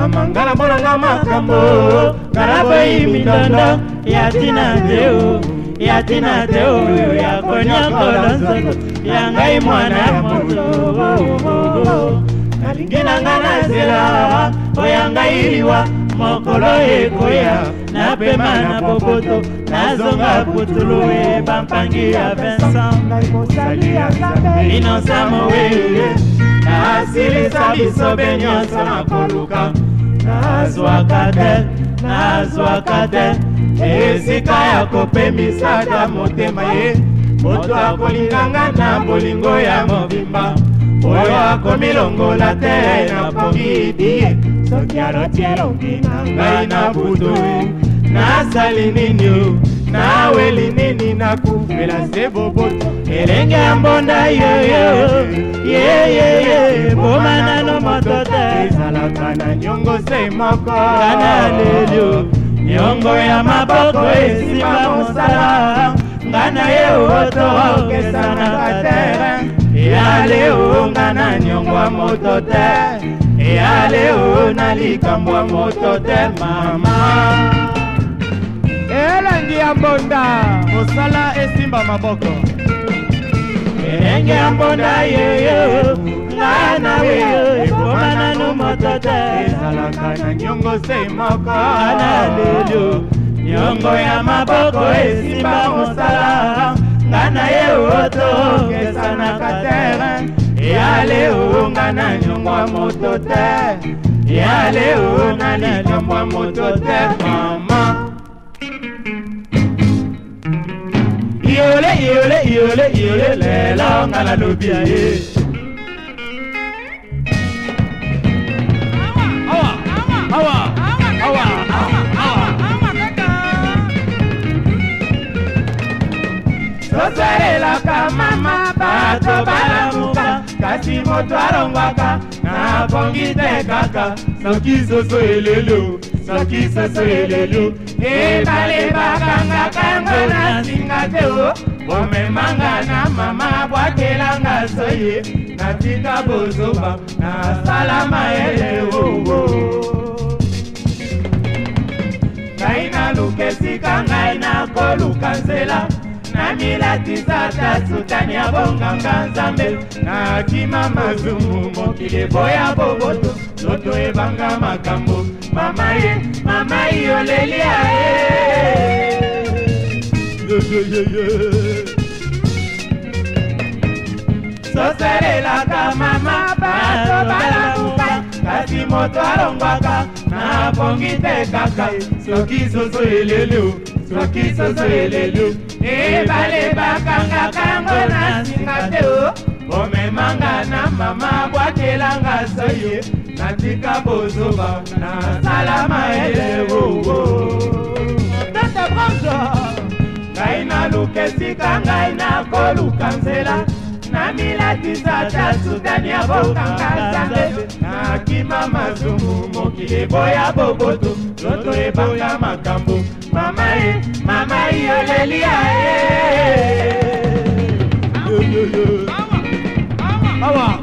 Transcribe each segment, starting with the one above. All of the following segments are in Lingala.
mama ngana bonanga makambo ngana boyi mindondo yatina teo yatina teo yakonya kolonzo yangai mwana moto kalingina ngana zela oyangai liwa mokolo ekoya na pema na popoto nazonga putulu bampangi ya Vincent Innocent mowe nasilisa biso benyonso na koluka nazwaka te esika ya kopemisa ata motema ye moto akolinganga na bolingo ya mobimba oyo akomilongola te na pokidi soki aloti elongi na ngai na butu nasali nini naweli nini nakufela se boboto elenge ya mbonda ye bomanano moto te ezalaka na nyongo se moko kana lelio nyongo ya maboko esimba mosala ngana ye oto okesanaka tere eyaleo ngana nyongo ya moto te eyaleo na likambo ya moto te mama elengi ya mbonda mosala esimba maboko elengi ya mbonda yeyo ngana weyo ekomanano moto te ezalaka na nyongo se moko ngana lelo nyongo ya maboko esimba mosala ngana ye oto kesanaka tere eyaleo ngana nyongo ya moto te eyaleo na likambo ya moto te mama Iole, lelo ngala lobia ye. Awa. Sosarela ka mama bato balamuka kasi moto alongwaka na pongite kaka soki soso elelo ebale bakanga kango na singa teo bomemanga na mama bwakelanga soye natika bozoba na salama eleo ngai nalukesika ngai nakoluka nzela namilatisa tasutani ya bonganga nzambe nakima mazumu mokili boya boboto loto ebanga makambo mama yolelia soserelaka mama bato balamuka kasi moto alongwaka na pongi te kaka soki soso elelo ebale bakanga kango na singa teo bomemanga na mama bwakelanga soye natika bozoba na salama elewo tete branche ngai nalukesika ngai nakoluka nzela namilatisa tasutani ya bokanga nzambe nakima mazumu mokili boya boboto loto ebanga makambo mama yolelia awa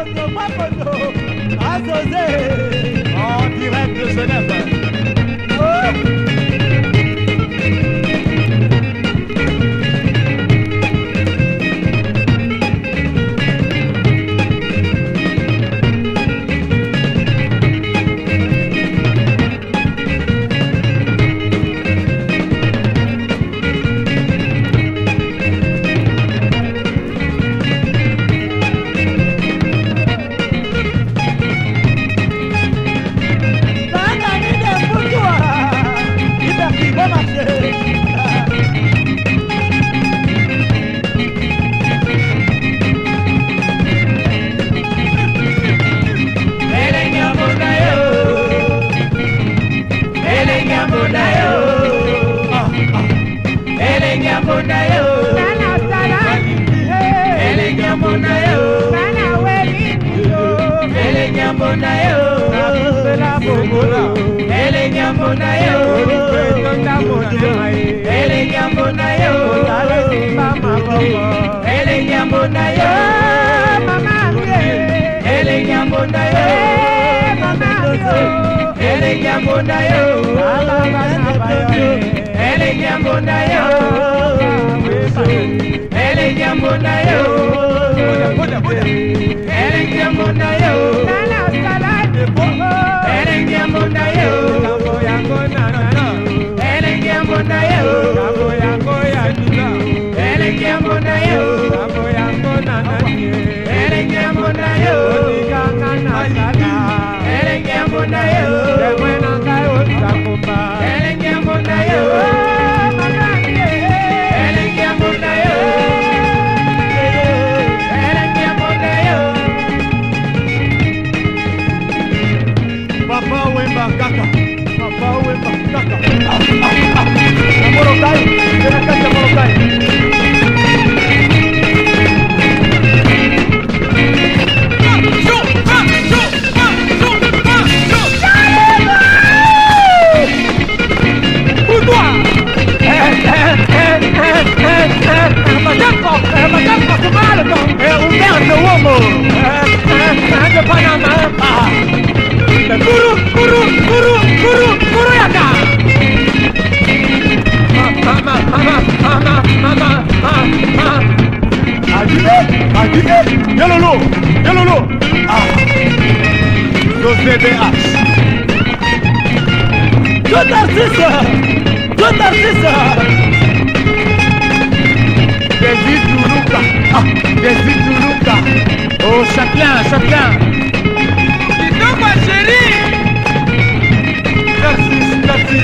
En direct de Genève. Yololo. José BH. Tout artiste. Desi Toulouka. Oh, chacun. Dis donc, ma chérie. Merci.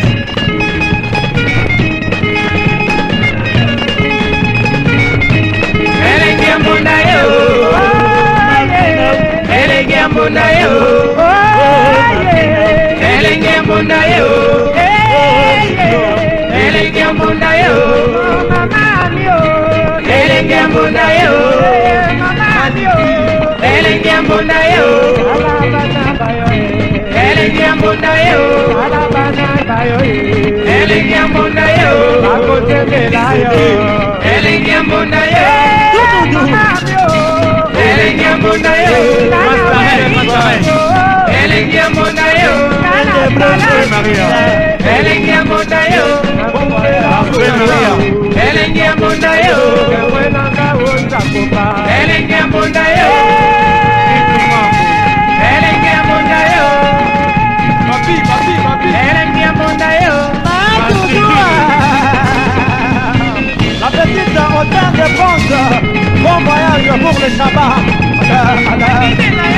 La petite hauteur de France, bon voyage pour le Shabbat.